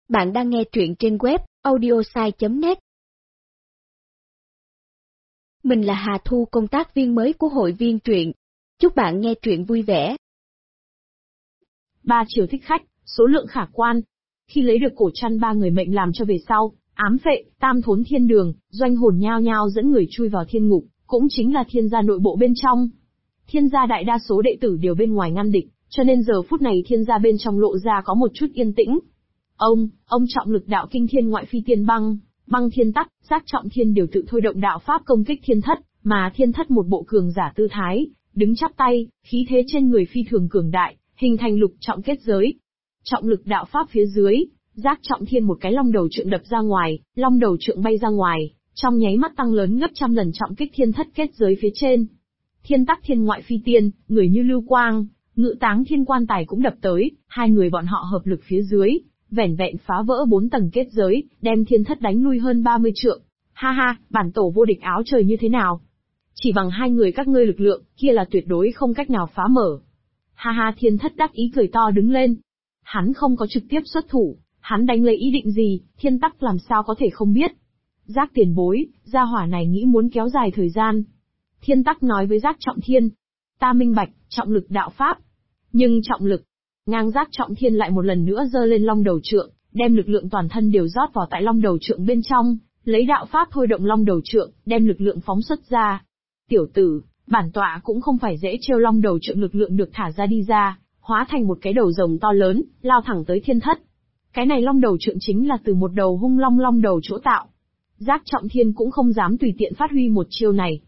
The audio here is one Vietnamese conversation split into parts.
Bạn đang nghe truyện trên web audiosai.net. Mình là Hà Thu, công tác viên mới của hội viên truyện. Chúc bạn nghe truyện vui vẻ. 3 triệu thích khách, số lượng khả quan. Khi lấy được cổ trăn 3 người mệnh làm cho về sau, ám phệ, tam thốn thiên đường, doanh hồn nhao nhao dẫn người chui vào thiên ngục, cũng chính là thiên gia nội bộ bên trong. Thiên gia đại đa số đệ tử đều bên ngoài ngăn địch, cho nên giờ phút này thiên gia bên trong lộ ra có một chút yên tĩnh. Ông trọng lực đạo kinh thiên ngoại phi tiên băng thiên tắc, giác trọng thiên đều tự thôi động đạo pháp công kích thiên thất, mà thiên thất một bộ cường giả tư thái, đứng chắp tay, khí thế trên người phi thường cường đại, hình thành lục trọng kết giới. Trọng lực đạo pháp phía dưới, giác trọng thiên một cái long đầu trượng đập ra ngoài, long đầu trượng bay ra ngoài, trong nháy mắt tăng lớn gấp trăm lần trọng kích thiên thất kết giới phía trên. Thiên tắc thiên ngoại phi tiên, người như lưu quang, ngự táng thiên quan tài cũng đập tới, hai người bọn họ hợp lực phía dưới, vẻn vẹn phá vỡ 4 tầng kết giới, đem thiên thất đánh lui hơn 30 trượng. Ha ha, bản tổ vô địch áo trời như thế nào? Chỉ bằng hai người các ngươi lực lượng, kia là tuyệt đối không cách nào phá mở. Ha ha, thiên thất đắc ý cười to đứng lên. Hắn không có trực tiếp xuất thủ, hắn đánh lấy ý định gì, thiên tắc làm sao có thể không biết. Giác tiền bối, gia hỏa này nghĩ muốn kéo dài thời gian. Thiên tắc nói với giác trọng thiên. Ta minh bạch, trọng lực đạo pháp. Nhưng trọng lực, ngang giác trọng thiên lại một lần nữa giơ lên long đầu trượng, đem lực lượng toàn thân đều rót vào tại long đầu trượng bên trong, lấy đạo pháp thôi động long đầu trượng, đem lực lượng phóng xuất ra. Tiểu tử, bản tọa cũng không phải dễ trêu, long đầu trượng lực lượng được thả ra đi ra, hóa thành một cái đầu rồng to lớn, lao thẳng tới thiên thất. Cái này long đầu trượng chính là từ một đầu hung long đầu chỗ tạo. Giác trọng thiên cũng không dám tùy tiện phát huy một chiêu này.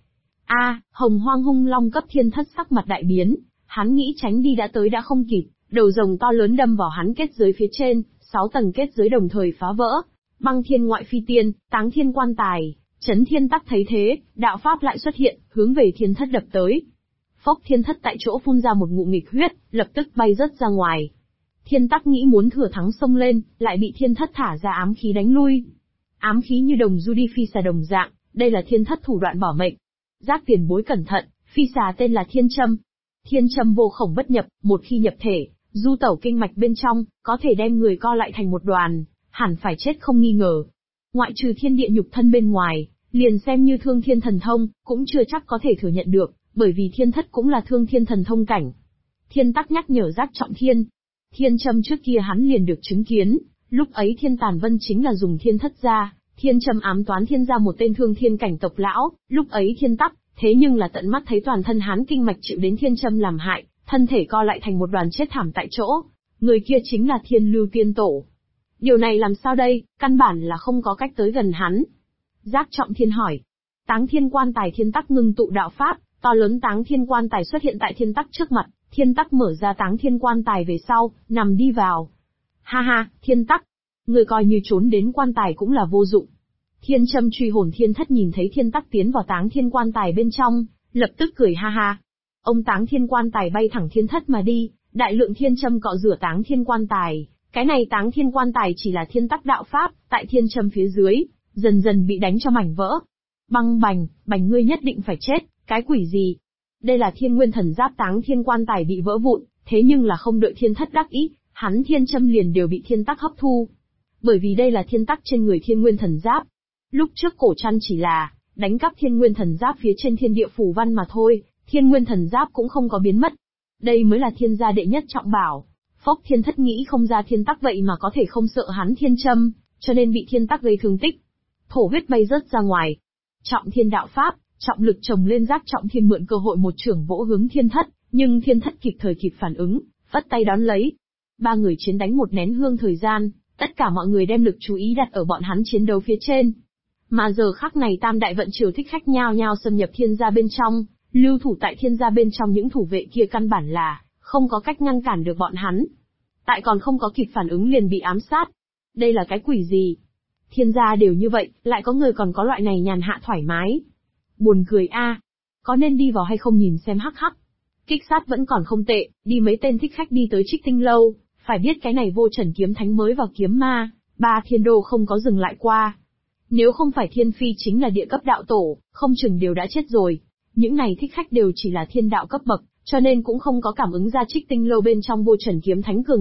Hồng hoang hung long cấp thiên thất sắc mặt đại biến, hắn nghĩ tránh đi đã tới đã không kịp. Đầu rồng to lớn đâm vào hắn kết giới phía trên, 6 tầng kết giới đồng thời phá vỡ. Băng thiên ngoại phi tiên, táng thiên quan tài, chấn thiên tắc thấy thế, đạo pháp lại xuất hiện, hướng về thiên thất đập tới. Phốc, thiên thất tại chỗ phun ra một ngụm nghịch huyết, lập tức bay rớt ra ngoài. Thiên tắc nghĩ muốn thừa thắng xông lên, lại bị thiên thất thả ra ám khí đánh lui. Ám khí như đồng du đi phi xà đồng dạng, đây là thiên thất thủ đoạn bảo mệnh. Giác tiền bối cẩn thận, phi xà tên là thiên châm. Thiên châm vô khổng bất nhập, một khi nhập thể, du tẩu kinh mạch bên trong, có thể đem người co lại thành một đoàn, hẳn phải chết không nghi ngờ. Ngoại trừ thiên địa nhục thân bên ngoài, liền xem như thương thiên thần thông, cũng chưa chắc có thể thừa nhận được, bởi vì thiên thất cũng là thương thiên thần thông cảnh. Thiên tắc nhắc nhở giác trọng thiên. Thiên châm trước kia hắn liền được chứng kiến, lúc ấy thiên tàn vân chính là dùng thiên thất ra, thiên châm ám toán thiên ra một tên thương thiên cảnh tộc lão, lúc ấy thiên tắc, thế nhưng là tận mắt thấy toàn thân hắn kinh mạch chịu đến thiên châm làm hại, thân thể co lại thành một đoàn chết thảm tại chỗ. Người kia chính là Thiên Lưu Tiên Tổ. Điều này làm sao đây, căn bản là không có cách tới gần hắn. Giác trọng thiên hỏi. Táng thiên quan tài, thiên tắc ngưng tụ đạo pháp, to lớn táng thiên quan tài xuất hiện tại thiên tắc trước mặt, thiên tắc mở ra táng thiên quan tài về sau, nằm đi vào. Ha ha, thiên tắc, người coi như trốn đến quan tài cũng là vô dụng. Thiên châm truy hồn thiên thất nhìn thấy thiên tắc tiến vào táng thiên quan tài bên trong, lập tức cười ha ha. Ông táng thiên quan tài bay thẳng thiên thất mà đi, đại lượng thiên châm cọ rửa táng thiên quan tài. Cái này táng thiên quan tài chỉ là thiên tắc đạo pháp, tại thiên châm phía dưới, dần dần bị đánh cho mảnh vỡ. Băng bành ngươi nhất định phải chết, cái quỷ gì? Đây là thiên nguyên thần giáp, táng thiên quan tài bị vỡ vụn, thế nhưng là không đợi thiên thất đắc ý, hắn thiên châm liền đều bị thiên tắc hấp thu. Bởi vì đây là thiên tắc trên người thiên nguyên thần giáp. Lúc trước cổ trăn chỉ là đánh cắp thiên nguyên thần giáp phía trên thiên địa phù văn mà thôi. Thiên nguyên thần giáp cũng không có biến mất. Đây mới là thiên gia đệ nhất trọng bảo. Phốc, thiên thất nghĩ không ra thiên tắc vậy mà có thể không sợ hắn thiên châm, cho nên bị thiên tắc gây thương tích. Thổ huyết bay rớt ra ngoài. Trọng thiên đạo pháp, trọng lực chồng lên, giác trọng thiên mượn cơ hội một chưởng vỗ hướng thiên thất, nhưng thiên thất kịp thời kịp phản ứng, vất tay đón lấy. 3 người chiến đánh một nén hương thời gian, tất cả mọi người đem lực chú ý đặt ở bọn hắn chiến đấu phía trên. Mà giờ khắc này tam đại vận triều thích khách nhao nhao xâm nhập thiên gia bên trong. Lưu thủ tại thiên gia bên trong những thủ vệ kia căn bản là không có cách ngăn cản được bọn hắn. Tại còn không có kịp phản ứng liền bị ám sát. Đây là cái quỷ gì? Thiên gia đều như vậy, lại có người còn có loại này nhàn hạ thoải mái. Buồn cười a. Có nên đi vào hay không nhìn xem hắc hắc. Kích sát vẫn còn không tệ, đi mấy tên thích khách đi tới Trích Tinh Lâu, phải biết cái này Vô Trần kiếm thánh mới vào kiếm ma, 3 thiên đô không có dừng lại qua. Nếu không phải thiên phi chính là địa cấp đạo tổ, không chừng đều đã chết rồi. Những này thích khách đều chỉ là thiên đạo cấp bậc, cho nên cũng không có cảm ứng ra Trích Tinh Lâu bên trong Vô Trần kiếm thánh cường đại,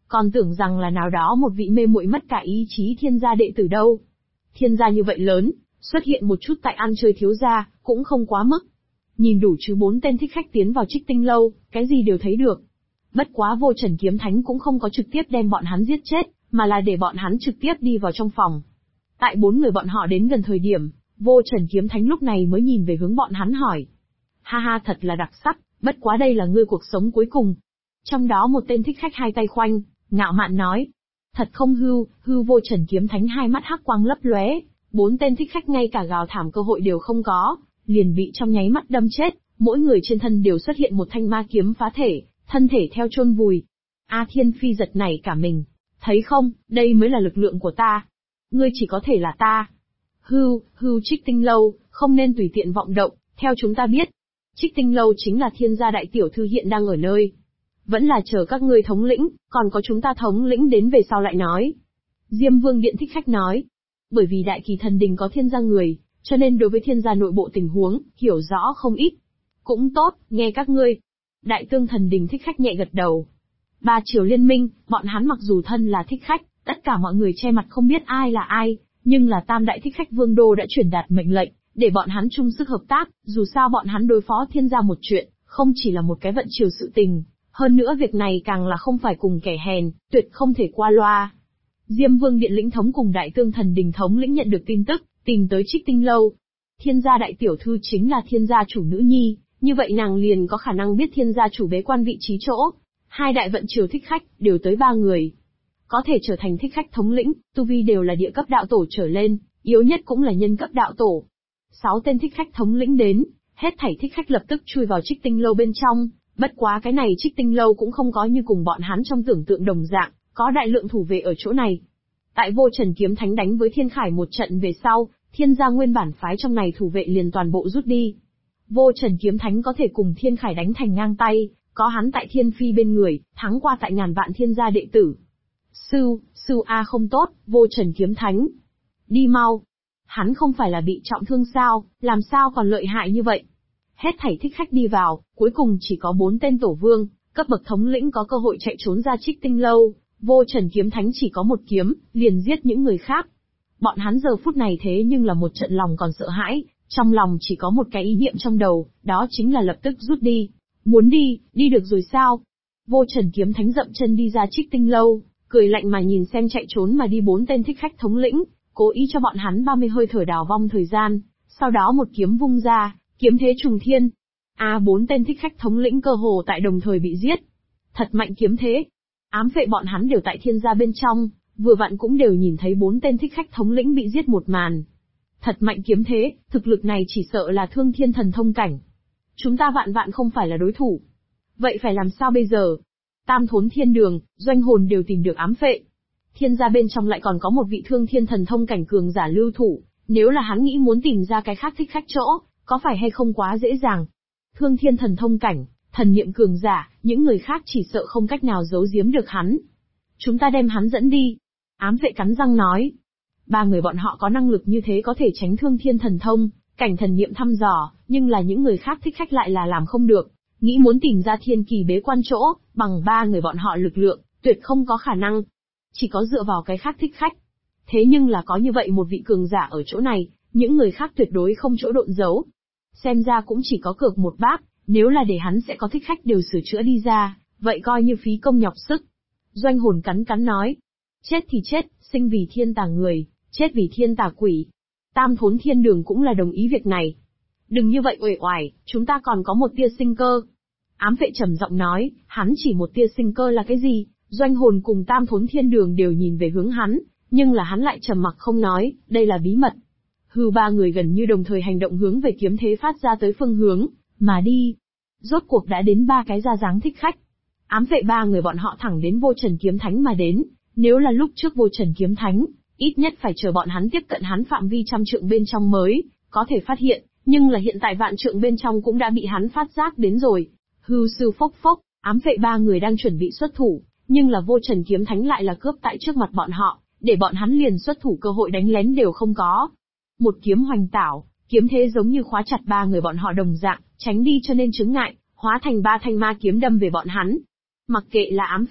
còn tưởng rằng là nào đó một vị mê muội mất cả ý chí thiên gia đệ tử đâu. Thiên gia như vậy lớn, xuất hiện một chút tại ăn chơi thiếu gia, cũng không quá mức. Nhìn đủ chứ 4 tên thích khách tiến vào Trích Tinh lâu, cái gì đều thấy được. Bất quá Vô Trần Kiếm Thánh cũng không có trực tiếp đem bọn hắn giết chết, mà là để bọn hắn trực tiếp đi vào trong phòng. Tại 4 người bọn họ đến gần thời điểm, Vô Trần Kiếm Thánh lúc này mới nhìn về hướng bọn hắn hỏi. Ha ha, thật là đặc sắc, bất quá đây là ngươi cuộc sống cuối cùng. Trong đó một tên thích khách hai tay khoanh, ngạo mạn nói. Thật không hưu Vô Trần Kiếm Thánh hai mắt hắc quang lấp lóe, 4 tên thích khách ngay cả gào thảm cơ hội đều không có, liền bị trong nháy mắt đâm chết, mỗi người trên thân đều xuất hiện một thanh ma kiếm phá thể, thân thể theo chôn vùi. A Thiên Phi giật nảy cả mình, thấy không, đây mới là lực lượng của ta. Ngươi chỉ có thể là ta. Hưu Trích Tinh lâu, không nên tùy tiện vọng động, theo chúng ta biết. Trích Tinh lâu chính là Thiên gia đại tiểu thư hiện đang ở nơi. Vẫn là chờ các ngươi thống lĩnh, còn có chúng ta thống lĩnh đến về sau lại nói. Diêm Vương Điện thích khách nói. Bởi vì Đại Kỳ Thần Đình có Thiên gia người, cho nên đối với Thiên gia nội bộ tình huống, hiểu rõ không ít. Cũng tốt, nghe các ngươi. Đại Tương Thần Đình thích khách nhẹ gật đầu. Ba triều liên minh, bọn hắn mặc dù thân là thích khách, tất cả mọi người che mặt không biết ai là ai, nhưng là Tam đại thích khách Vương Đô đã truyền đạt mệnh lệnh, để bọn hắn chung sức hợp tác, dù sao bọn hắn đối phó Thiên gia một chuyện, không chỉ là một cái vận triều sự tình, hơn nữa việc này càng là không phải cùng kẻ hèn, tuyệt không thể qua loa. Diêm Vương Điện lĩnh thống cùng Đại Tương Thần Đình thống lĩnh nhận được tin tức, tìm tới Trích Tinh lâu. Thiên gia đại tiểu thư chính là Thiên gia chủ nữ nhi, như vậy nàng liền có khả năng biết Thiên gia chủ bế quan vị trí chỗ. Hai đại vận triều thích khách, đều tới 3 người. Có thể trở thành thích khách thống lĩnh, tu vi đều là địa cấp đạo tổ trở lên, yếu nhất cũng là nhân cấp đạo tổ. 6 tên thích khách thống lĩnh đến, hết thảy thích khách lập tức chui vào Trích Tinh lâu bên trong, bất quá cái này Trích Tinh lâu cũng không có như cùng bọn hắn trong tưởng tượng đồng dạng, có đại lượng thủ vệ ở chỗ này. Tại Vô Trần Kiếm Thánh đánh với Thiên Khải một trận về sau, Thiên gia nguyên bản phái trong này thủ vệ liền toàn bộ rút đi. Vô Trần Kiếm Thánh có thể cùng Thiên Khải đánh thành ngang tay, có hắn tại Thiên Phi bên người, thắng qua tại ngàn vạn Thiên gia đệ tử. Sư A không tốt, Vô Trần Kiếm Thánh. Đi mau. Hắn không phải là bị trọng thương sao, làm sao còn lợi hại như vậy. Hết thảy thích khách đi vào, cuối cùng chỉ có 4 tên tổ vương, cấp bậc thống lĩnh có cơ hội chạy trốn ra Trích Tinh lâu, Vô Trần Kiếm Thánh chỉ có một kiếm, liền giết những người khác. Bọn hắn giờ phút này thế nhưng là một trận lòng còn sợ hãi, trong lòng chỉ có một cái ý niệm trong đầu, đó chính là lập tức rút đi. Muốn đi được rồi sao? Vô Trần Kiếm Thánh dậm chân đi ra Trích Tinh lâu, cười lạnh mà nhìn xem chạy trốn mà đi 4 tên thích khách thống lĩnh, cố ý cho bọn hắn 30 hơi thở đào vong thời gian, sau đó một kiếm vung ra, kiếm thế trùng thiên. 4 tên thích khách thống lĩnh cơ hồ tại đồng thời bị giết. Thật mạnh kiếm thế. Ám vệ bọn hắn đều tại Thiên gia bên trong, vừa vặn cũng đều nhìn thấy 4 tên thích khách thống lĩnh bị giết một màn. Thật mạnh kiếm thế, thực lực này chỉ sợ là thương thiên thần thông cảnh. Chúng ta vạn không phải là đối thủ. Vậy phải làm sao bây giờ? Tam Thốn Thiên Đường, Doanh Hồn đều tìm được ám vệ. Thiên gia bên trong lại còn có một vị thương thiên thần thông cảnh cường giả lưu thủ, nếu là hắn nghĩ muốn tìm ra cái khác thích khách chỗ, có phải hay không quá dễ dàng? Thương thiên thần thông cảnh, thần niệm cường giả, những người khác chỉ sợ không cách nào giấu giếm được hắn. Chúng ta đem hắn dẫn đi. Ám vệ cắn răng nói. 3 người bọn họ có năng lực như thế có thể tránh thương thiên thần thông, cảnh thần niệm thăm dò, nhưng là những người khác thích khách lại là làm không được. Nghĩ muốn tìm ra thiên kỳ bế quan chỗ, bằng 3 người bọn họ lực lượng, tuyệt không có khả năng. Chỉ có dựa vào cái khác thích khách. Thế nhưng là có như vậy một vị cường giả ở chỗ này, những người khác tuyệt đối không chỗ độn giấu. Xem ra cũng chỉ có cược một bác, nếu là để hắn sẽ có thích khách đều sửa chữa đi ra, vậy coi như phí công nhọc sức. Doanh Hồn cắn nói. Chết thì chết, sinh vì thiên tà người, chết vì thiên tà quỷ. Tam Thốn Thiên Đường cũng là đồng ý việc này. Đừng như vậy uể oải, chúng ta còn có một tia sinh cơ. Ám vệ trầm giọng nói, hắn chỉ một tia sinh cơ là cái gì? Doanh Hồn cùng Tam Thốn Thiên Đường đều nhìn về hướng hắn, nhưng là hắn lại trầm mặc không nói, đây là bí mật. 3 người gần như đồng thời hành động hướng về kiếm thế phát ra tới phương hướng, mà đi. Rốt cuộc đã đến 3 cái ra dáng thích khách. Ám vệ 3 người bọn họ thẳng đến Vô Trần Kiếm Thánh mà đến, nếu là lúc trước Vô Trần Kiếm Thánh, ít nhất phải chờ bọn hắn tiếp cận hắn phạm vi trăm trượng bên trong mới, có thể phát hiện, nhưng là hiện tại vạn trượng bên trong cũng đã bị hắn phát giác đến rồi. Sư phốc, ám vệ 3 người đang chuẩn bị xuất thủ, nhưng là Vô Trần Kiếm Thánh lại là cướp tại trước mặt bọn họ, để bọn hắn liền xuất thủ cơ hội đánh lén đều không có. Một kiếm hoành tảo, kiếm thế giống như khóa chặt 3 người bọn họ đồng dạng, tránh đi cho nên chướng ngại, hóa thành 3 thanh ma kiếm đâm về bọn hắn. Mặc kệ là ám vệ,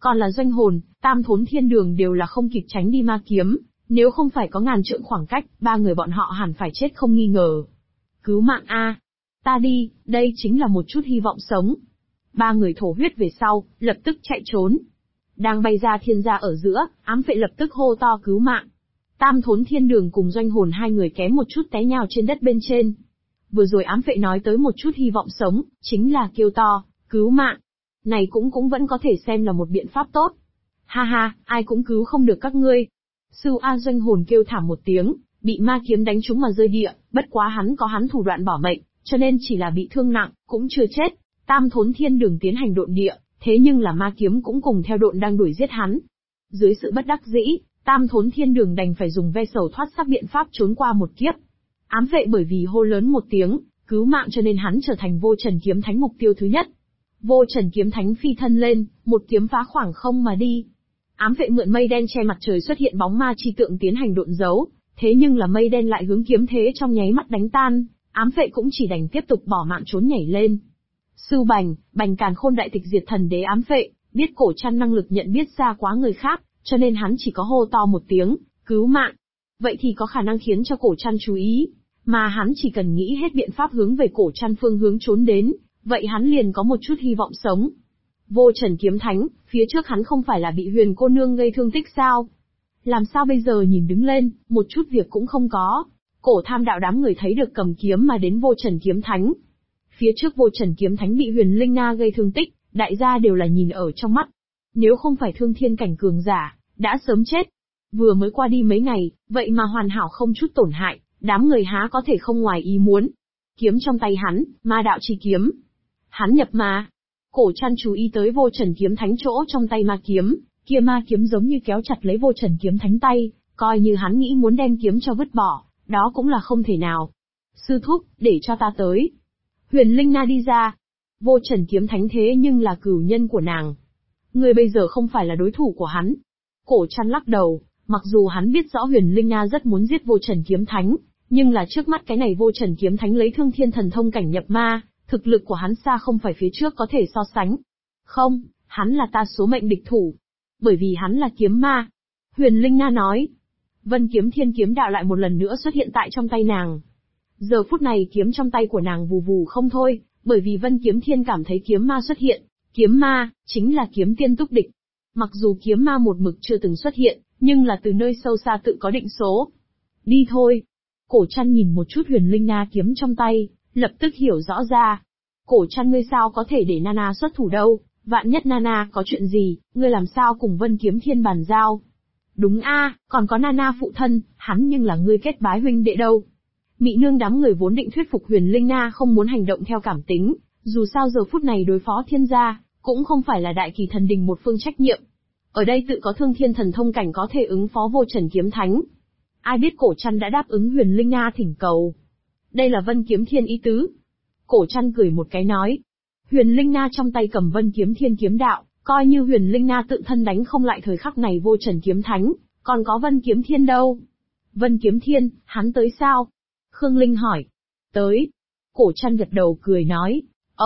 Còn là doanh hồn, tam thốn thiên đường đều là không kịp tránh đi ma kiếm, nếu không phải có ngàn trượng khoảng cách, ba người bọn họ hẳn phải chết không nghi ngờ. Cứu mạng a, ta đi, đây chính là một chút hy vọng sống. Ba người thổ huyết về sau, lập tức chạy trốn. Đang bay ra thiên gia ở giữa, ám vệ lập tức hô to cứu mạng. Tam thốn thiên đường cùng doanh hồn hai người kém một chút té nhào trên đất bên trên. Vừa rồi ám vệ nói tới một chút hy vọng sống, chính là kêu to, cứu mạng. Này cũng vẫn có thể xem là một biện pháp tốt. Ha ha, ai cũng cứu không được các ngươi. Sư A doanh hồn kêu thảm một tiếng, bị ma kiếm đánh trúng mà rơi địa, bất quá hắn có hắn thủ đoạn bảo mệnh, cho nên chỉ là bị thương nặng, cũng chưa chết. Tam thốn thiên đường tiến hành độn địa, thế nhưng là ma kiếm cũng cùng theo độn đang đuổi giết hắn. Dưới sự bất đắc dĩ, tam thốn thiên đường đành phải dùng ve sầu thoát sắc biện pháp trốn qua một kiếp. Ám vệ bởi vì hô lớn một tiếng, cứu mạng cho nên hắn trở thành vô trần kiếm thánh mục tiêu thứ nhất. Vô trần kiếm thánh phi thân lên, một kiếm phá khoảng không mà đi. Ám vệ mượn mây đen che mặt trời xuất hiện bóng ma chi tượng tiến hành độn giấu, thế nhưng là mây đen lại hướng kiếm thế trong nháy mắt đánh tan, ám vệ cũng chỉ đành tiếp tục bỏ mạng trốn nhảy lên. Sư Bành càn khôn đại tịch diệt thần đế ám vệ, biết cổ trăn năng lực nhận biết ra quá người khác, cho nên hắn chỉ có hô to một tiếng, cứu mạng. Vậy thì có khả năng khiến cho cổ trăn chú ý, mà hắn chỉ cần nghĩ hết biện pháp hướng về cổ trăn phương hướng trốn đến, vậy hắn liền có một chút hy vọng sống. Vô trần kiếm thánh, phía trước hắn không phải là bị huyền cô nương gây thương tích sao? Làm sao bây giờ nhìn đứng lên, một chút việc cũng không có. Cổ tham đạo đám người thấy được cầm kiếm mà đến vô trần kiếm thánh. Phía trước vô trần kiếm thánh bị huyền linh na gây thương tích, đại gia đều là nhìn ở trong mắt. Nếu không phải thương thiên cảnh cường giả, đã sớm chết. Vừa mới qua đi mấy ngày, vậy mà hoàn hảo không chút tổn hại, đám người há có thể không ngoài ý muốn. Kiếm trong tay hắn, ma đạo chi kiếm. Hắn nhập ma. Cổ trăn chú ý tới vô trần kiếm thánh chỗ trong tay ma kiếm, kia ma kiếm giống như kéo chặt lấy vô trần kiếm thánh tay, coi như hắn nghĩ muốn đem kiếm cho vứt bỏ, đó cũng là không thể nào. Sư thúc, để cho ta tới. Huyền Linh Na đi ra. Vô trần kiếm thánh thế nhưng là cửu nhân của nàng. Người bây giờ không phải là đối thủ của hắn. Cổ trăn lắc đầu, mặc dù hắn biết rõ Huyền Linh Na rất muốn giết vô trần kiếm thánh, nhưng là trước mắt cái này vô trần kiếm thánh lấy thương thiên thần thông cảnh nhập ma, thực lực của hắn xa không phải phía trước có thể so sánh. Không, hắn là ta số mệnh địch thủ. Bởi vì hắn là kiếm ma. Huyền Linh Na nói. Vân kiếm thiên kiếm đạo lại một lần nữa xuất hiện tại trong tay nàng. Giờ phút này kiếm trong tay của nàng vù vù không thôi, bởi vì Vân kiếm thiên cảm thấy kiếm ma xuất hiện. Kiếm ma, chính là kiếm tiên túc địch. Mặc dù kiếm ma một mực chưa từng xuất hiện, nhưng là từ nơi sâu xa tự có định số. Đi thôi. Cổ trăn nhìn một chút Huyền Linh Na kiếm trong tay, lập tức hiểu rõ ra. Cổ trăn ngươi sao có thể để Nana xuất thủ đâu, vạn nhất Nana có chuyện gì, ngươi làm sao cùng Vân kiếm thiên bàn giao. Đúng a, còn có Nana phụ thân, hắn nhưng là ngươi kết bái huynh đệ đâu. Mị nương đám người vốn định thuyết phục Huyền Linh Na không muốn hành động theo cảm tính, dù sao giờ phút này đối phó thiên gia, cũng không phải là đại kỳ thần đình một phương trách nhiệm. Ở đây tự có thương thiên thần thông cảnh có thể ứng phó vô trần kiếm thánh. Ai biết cổ trăn đã đáp ứng Huyền Linh Na thỉnh cầu. Đây là Vân kiếm thiên ý tứ. Cổ trăn cười một cái nói. Huyền Linh Na trong tay cầm Vân kiếm thiên kiếm đạo, coi như Huyền Linh Na tự thân đánh không lại thời khắc này vô trần kiếm thánh, còn có Vân kiếm thiên đâu. Vân kiếm thiên, hắn tới sao? Khương Linh hỏi. Tới. Cổ trăn gật đầu cười nói.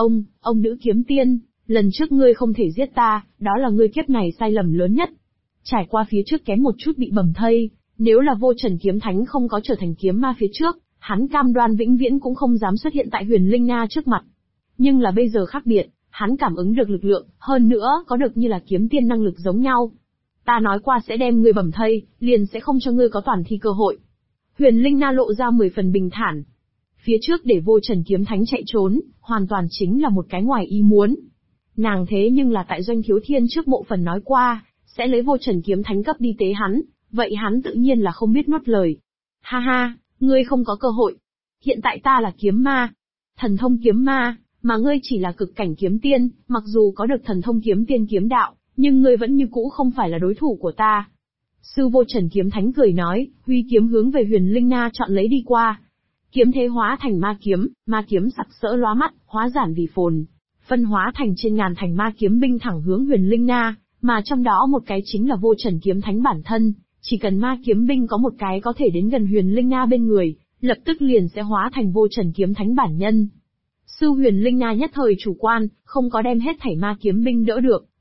Ông nữ kiếm tiên, lần trước ngươi không thể giết ta, đó là ngươi kiếp này sai lầm lớn nhất. Trải qua phía trước kém một chút bị bầm thây, nếu là vô trần kiếm thánh không có trở thành kiếm ma phía trước, hắn cam đoan vĩnh viễn cũng không dám xuất hiện tại Huyền Linh Na trước mặt. Nhưng là bây giờ khác biệt, hắn cảm ứng được lực lượng, hơn nữa có được như là kiếm tiên năng lực giống nhau. Ta nói qua sẽ đem ngươi bầm thây, liền sẽ không cho ngươi có toàn thi cơ hội. Huyền Linh Na lộ ra 10 phần bình thản. Phía trước để vô trần kiếm thánh chạy trốn, hoàn toàn chính là một cái ngoài ý muốn. Nàng thế nhưng là tại Doanh Thiếu Thiên trước mộ phần nói qua, sẽ lấy vô trần kiếm thánh cấp đi tế hắn, vậy hắn tự nhiên là không biết nuốt lời. Ha ha, ngươi không có cơ hội. Hiện tại ta là kiếm ma, thần thông kiếm ma, mà ngươi chỉ là cực cảnh kiếm tiên, mặc dù có được thần thông kiếm tiên kiếm đạo, nhưng ngươi vẫn như cũ không phải là đối thủ của ta. Sư vô trần kiếm thánh cười nói, huy kiếm hướng về Huyền Linh Na chọn lấy đi qua. Kiếm thế hóa thành ma kiếm sặc sỡ lóa mắt, hóa giản vì phồn, phân hóa thành trên ngàn thành ma kiếm binh thẳng hướng Huyền Linh Na, mà trong đó một cái chính là vô trần kiếm thánh bản thân, chỉ cần ma kiếm binh có một cái có thể đến gần Huyền Linh Na bên người, lập tức liền sẽ hóa thành vô trần kiếm thánh bản nhân. Sư Huyền Linh Na nhất thời chủ quan, không có đem hết thảy ma kiếm binh đỡ được,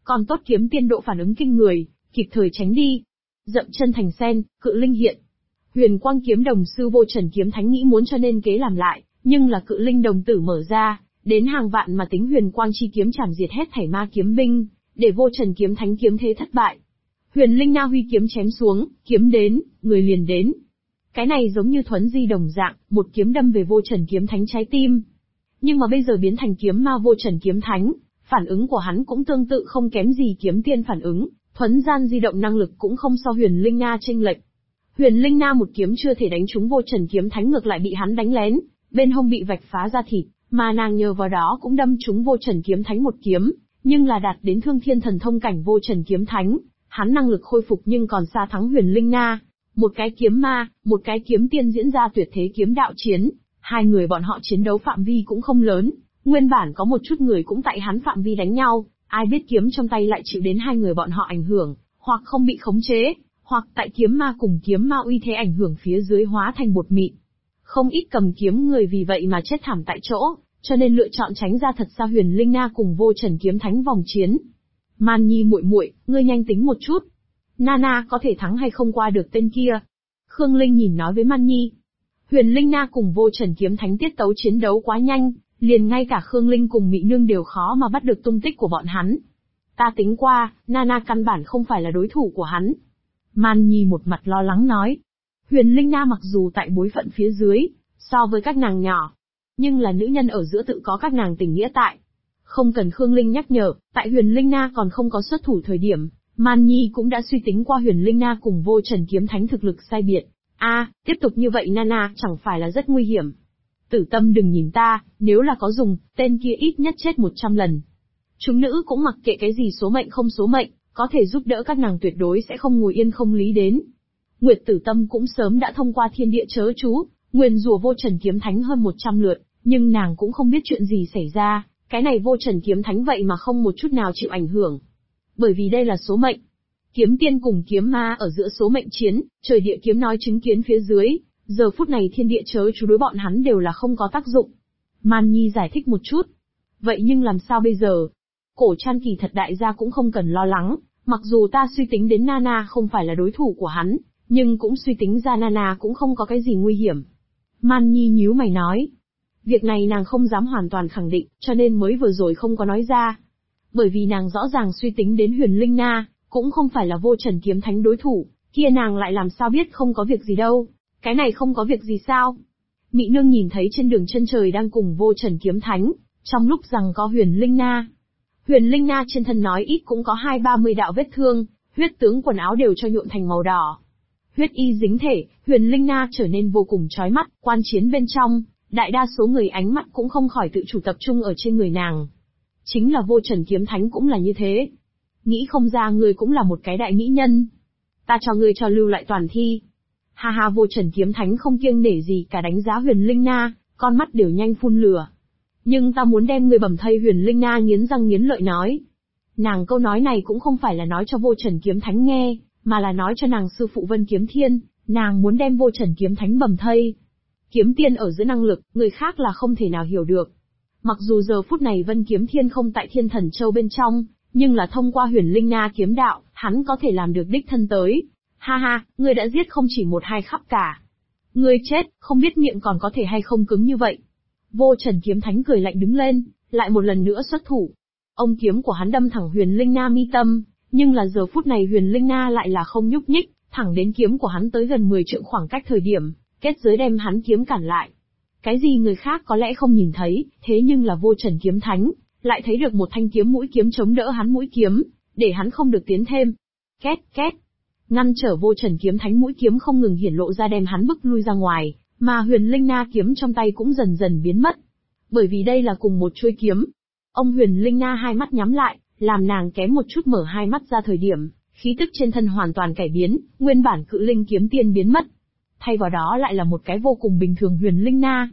Còn tốt kiếm tiên độ phản ứng kinh người, kịp thời tránh đi. Dậm chân thành sen, cự linh hiện. Huyền quang kiếm đồng sư Vô Trần Kiếm Thánh nghĩ muốn cho nên kế làm lại, nhưng là cự linh đồng tử mở ra, đến hàng vạn mà tính huyền quang chi kiếm chảm diệt hết thảy ma kiếm binh, để Vô Trần Kiếm Thánh kiếm thế thất bại. Huyền Linh Na huy kiếm chém xuống, kiếm đến, người liền đến. Cái này giống như thuấn di đồng dạng, một kiếm đâm về Vô Trần Kiếm Thánh trái tim. Nhưng mà bây giờ biến thành kiếm ma Vô Trần Kiếm Thánh, phản ứng của hắn cũng tương tự không kém gì kiếm tiên phản ứng, thuấn gian di động năng lực cũng không so Huyền Linh Na chênh lệch. Huyền Linh Na một kiếm chưa thể đánh trúng Vô Trần Kiếm Thánh, ngược lại bị hắn đánh lén, bên hông bị vạch phá ra thịt, mà nàng nhờ vào đó cũng đâm trúng Vô Trần Kiếm Thánh một kiếm, nhưng là đạt đến thương thiên thần thông cảnh Vô Trần Kiếm Thánh, hắn năng lực khôi phục nhưng còn xa thắng Huyền Linh Na. Một cái kiếm ma, một cái kiếm tiên diễn ra tuyệt thế kiếm đạo chiến, hai người bọn họ chiến đấu phạm vi cũng không lớn, nguyên bản có một chút người cũng tại hắn phạm vi đánh nhau, ai biết kiếm trong tay lại chịu đến hai người bọn họ ảnh hưởng, hoặc không bị khống chế, hoặc tại kiếm ma cùng kiếm ma uy thế ảnh hưởng phía dưới hóa thành bột mịn. Không ít cầm kiếm người vì vậy mà chết thảm tại chỗ, cho nên lựa chọn tránh ra thật xa Huyền Linh Na cùng Vô Trần Kiếm Thánh vòng chiến. Man Nhi muội muội, ngươi nhanh tính một chút. Nana có thể thắng hay không qua được tên kia? Khương Linh nhìn nói với Man Nhi. Huyền Linh Na cùng Vô Trần Kiếm Thánh tiết tấu chiến đấu quá nhanh, liền ngay cả Khương Linh cùng Mị Nương đều khó mà bắt được tung tích của bọn hắn. Ta tính qua, Nana căn bản không phải là đối thủ của hắn. Man Nhi một mặt lo lắng nói. Huyền Linh Na mặc dù tại bối phận phía dưới, so với các nàng nhỏ, nhưng là nữ nhân ở giữa tự có các nàng tình nghĩa tại. Không cần Khương Linh nhắc nhở, tại Huyền Linh Na còn không có xuất thủ thời điểm, Man Nhi cũng đã suy tính qua Huyền Linh Na cùng Vô Trần Kiếm Thánh thực lực sai biệt. Tiếp tục như vậy Nana chẳng phải là rất nguy hiểm. Tử Tâm đừng nhìn ta, nếu là có dùng, tên kia ít nhất chết 100 lần. Chúng nữ cũng mặc kệ cái gì số mệnh không số mệnh, có thể giúp đỡ các nàng tuyệt đối sẽ không ngồi yên không lý đến. Nguyệt Tử Tâm cũng sớm đã thông qua thiên địa chớ chú, nguyền rủa Vô Trần Kiếm Thánh hơn 100 lượt, nhưng nàng cũng không biết chuyện gì xảy ra, cái này Vô Trần Kiếm Thánh vậy mà không một chút nào chịu ảnh hưởng. Bởi vì đây là số mệnh. Kiếm tiên cùng kiếm ma ở giữa số mệnh chiến, trời địa kiếm nói chứng kiến phía dưới, giờ phút này thiên địa chớ chú đối bọn hắn đều là không có tác dụng. Man Nhi giải thích một chút. Vậy nhưng làm sao bây giờ? Cổ Trăn kỳ thật đại gia cũng không cần lo lắng, mặc dù ta suy tính đến Nana không phải là đối thủ của hắn, nhưng cũng suy tính ra Nana cũng không có cái gì nguy hiểm. Man Nhi nhíu mày nói. Việc này nàng không dám hoàn toàn khẳng định, cho nên mới vừa rồi không có nói ra. Bởi vì nàng rõ ràng suy tính đến Huyền Linh Na, cũng không phải là Vô Trần Kiếm Thánh đối thủ, kia nàng lại làm sao biết không có việc gì đâu. Cái này không có việc gì sao? Mị Nương nhìn thấy trên đường chân trời đang cùng Vô Trần Kiếm Thánh, trong lúc rằng có Huyền Linh Na. Huyền Linh Na trên thân nói ít cũng có 20-30 đạo vết thương, huyết tướng quần áo đều cho nhuộm thành màu đỏ. Huyết y dính thể, Huyền Linh Na trở nên vô cùng chói mắt, quan chiến bên trong, đại đa số người ánh mắt cũng không khỏi tự chủ tập trung ở trên người nàng. Chính là Vô Trần Kiếm Thánh cũng là như thế. Nghĩ không ra ngươi cũng là một cái đại mỹ nhân. Ta cho ngươi cho lưu lại toàn thi. Ha ha, Vô Trần Kiếm Thánh không kiêng nể gì cả đánh giá Huyền Linh Na, con mắt đều nhanh phun lửa. Nhưng ta muốn đem ngươi bầm thây. Huyền Linh Na nghiến răng nghiến lợi nói. Nàng câu nói này cũng không phải là nói cho Vô Trần Kiếm Thánh nghe, mà là nói cho nàng sư phụ Vân Kiếm Thiên, nàng muốn đem Vô Trần Kiếm Thánh bầm thây. Kiếm tiên ở giữa năng lực, người khác là không thể nào hiểu được. Mặc dù giờ phút này Vân Kiếm Thiên không tại Thiên Thần Châu bên trong, nhưng là thông qua Huyền Linh Na kiếm đạo, hắn có thể làm được đích thân tới. Ha ha, ngươi đã giết không chỉ một hai khắp cả. Ngươi chết, không biết miệng còn có thể hay không cứng như vậy. Vô Trần Kiếm Thánh cười lạnh đứng lên, lại một lần nữa xuất thủ. Ông kiếm của hắn đâm thẳng Huyền Linh Na mi tâm, nhưng là giờ phút này Huyền Linh Na lại là không nhúc nhích, thẳng đến kiếm của hắn tới gần 10 trượng khoảng cách thời điểm, kết giới đem hắn kiếm cản lại. Cái gì người khác có lẽ không nhìn thấy, thế nhưng là Vô Trần Kiếm Thánh lại thấy được một thanh kiếm mũi kiếm chống đỡ hắn mũi kiếm, để hắn không được tiến thêm. Két két, ngăn trở Vô Trần Kiếm Thánh mũi kiếm không ngừng hiển lộ ra đem hắn bức lui ra ngoài, mà Huyền Linh Na kiếm trong tay cũng dần dần biến mất. Bởi vì đây là cùng một chuôi kiếm. Ông Huyền Linh Na hai mắt nhắm lại, làm nàng kém một chút mở hai mắt ra thời điểm, khí tức trên thân hoàn toàn cải biến, nguyên bản cự linh kiếm tiên biến mất. Thay vào đó lại là một cái vô cùng bình thường Huyền Linh Na.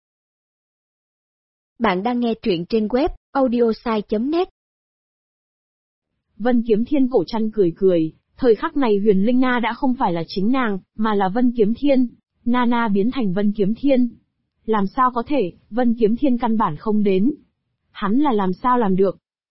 Bạn đang nghe truyện trên web audiosai.net. Vân Kiếm Thiên Cổ Trăn cười cười, thời khắc này Huyền Linh Na đã không phải là chính nàng, mà là Vân Kiếm Thiên. Nana biến thành Vân Kiếm Thiên. Làm sao có thể, Vân Kiếm Thiên căn bản không đến. Hắn là làm sao làm được?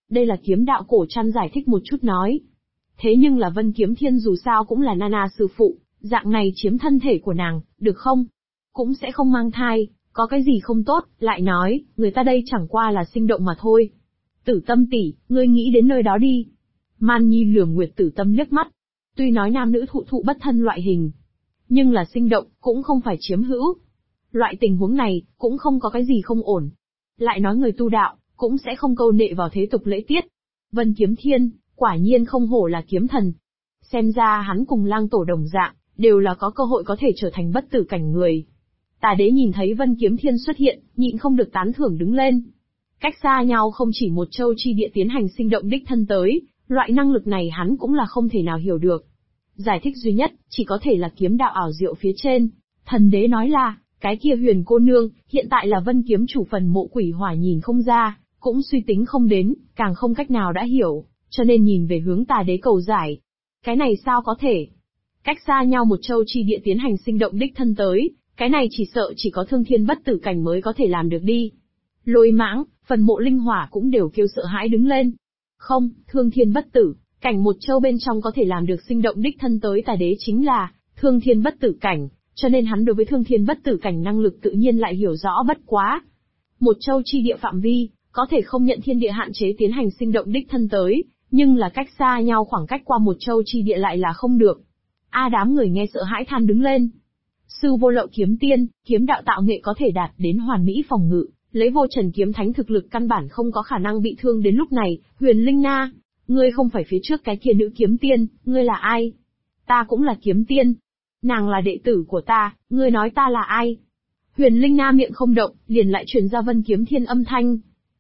Đây là kiếm đạo cổ trăn giải thích một chút nói. Thế nhưng là Vân Kiếm Thiên dù sao cũng là Nana sư phụ, dạng này chiếm thân thể của nàng, được không? Cũng sẽ không mang thai, có cái gì không tốt, lại nói, người ta đây chẳng qua là sinh động mà thôi. Tử Tâm tỷ, ngươi nghĩ đến nơi đó đi. Man Nhi lườm Nguyệt Tử Tâm liếc mắt. Tuy nói nam nữ thụ thụ bất thân loại hình, nhưng là sinh động, cũng không phải chiếm hữu. Loại tình huống này, cũng không có cái gì không ổn. Lại nói người tu đạo, cũng sẽ không câu nệ vào thế tục lễ tiết. Vân Kiếm Thiên, quả nhiên không hổ là kiếm thần. Xem ra hắn cùng Lang Tổ đồng dạng, đều là có cơ hội có thể trở thành bất tử cảnh người. Tà đế nhìn thấy Vân Kiếm Thiên xuất hiện, nhịn không được tán thưởng đứng lên. Cách xa nhau không chỉ một châu chi địa tiến hành sinh động đích thân tới, loại năng lực này hắn cũng là không thể nào hiểu được. Giải thích duy nhất, chỉ có thể là kiếm đạo ảo diệu phía trên. Thần đế nói là, cái kia Huyền cô nương, hiện tại là Vân kiếm chủ phần mộ quỷ hỏa nhìn không ra, cũng suy tính không đến, càng không cách nào đã hiểu, cho nên nhìn về hướng tà đế cầu giải. Cái này sao có thể? Cách xa nhau một châu chi địa tiến hành sinh động đích thân tới, cái này chỉ sợ chỉ có thương thiên bất tử cảnh mới có thể làm được đi. Lôi Mãng, phần mộ linh hỏa cũng đều kêu sợ hãi đứng lên. Không, thương thiên bất tử, cảnh một châu bên trong có thể làm được sinh động đích thân tới tà đế chính là thương thiên bất tử cảnh, cho nên hắn đối với thương thiên bất tử cảnh năng lực tự nhiên lại hiểu rõ bất quá. Một châu chi địa phạm vi, có thể không nhận thiên địa hạn chế tiến hành sinh động đích thân tới, nhưng là cách xa nhau khoảng cách qua một châu chi địa lại là không được. Đám người nghe sợ hãi than đứng lên. Sư Vô Lậu kiếm tiên, kiếm đạo tạo nghệ có thể đạt đến hoàn mỹ phòng ngự, lấy Vô Trần kiếm thánh thực lực căn bản không có khả năng bị thương đến lúc này. Huyền Linh Na, ngươi không phải phía trước cái kia nữ kiếm tiên, ngươi là ai? Ta cũng là kiếm tiên. Nàng là đệ tử của ta, ngươi nói ta là ai? Huyền Linh Na miệng không động, liền lại truyền ra Vân Kiếm Thiên âm thanh.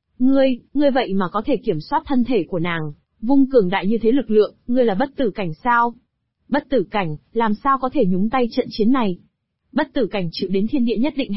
Ngươi vậy mà có thể kiểm soát thân thể của nàng, vung cường đại như thế lực lượng, ngươi là bất tử cảnh sao? Bất tử cảnh, làm sao có thể nhúng tay trận chiến này? Bất tử cảnh chịu đến thiên địa nhất định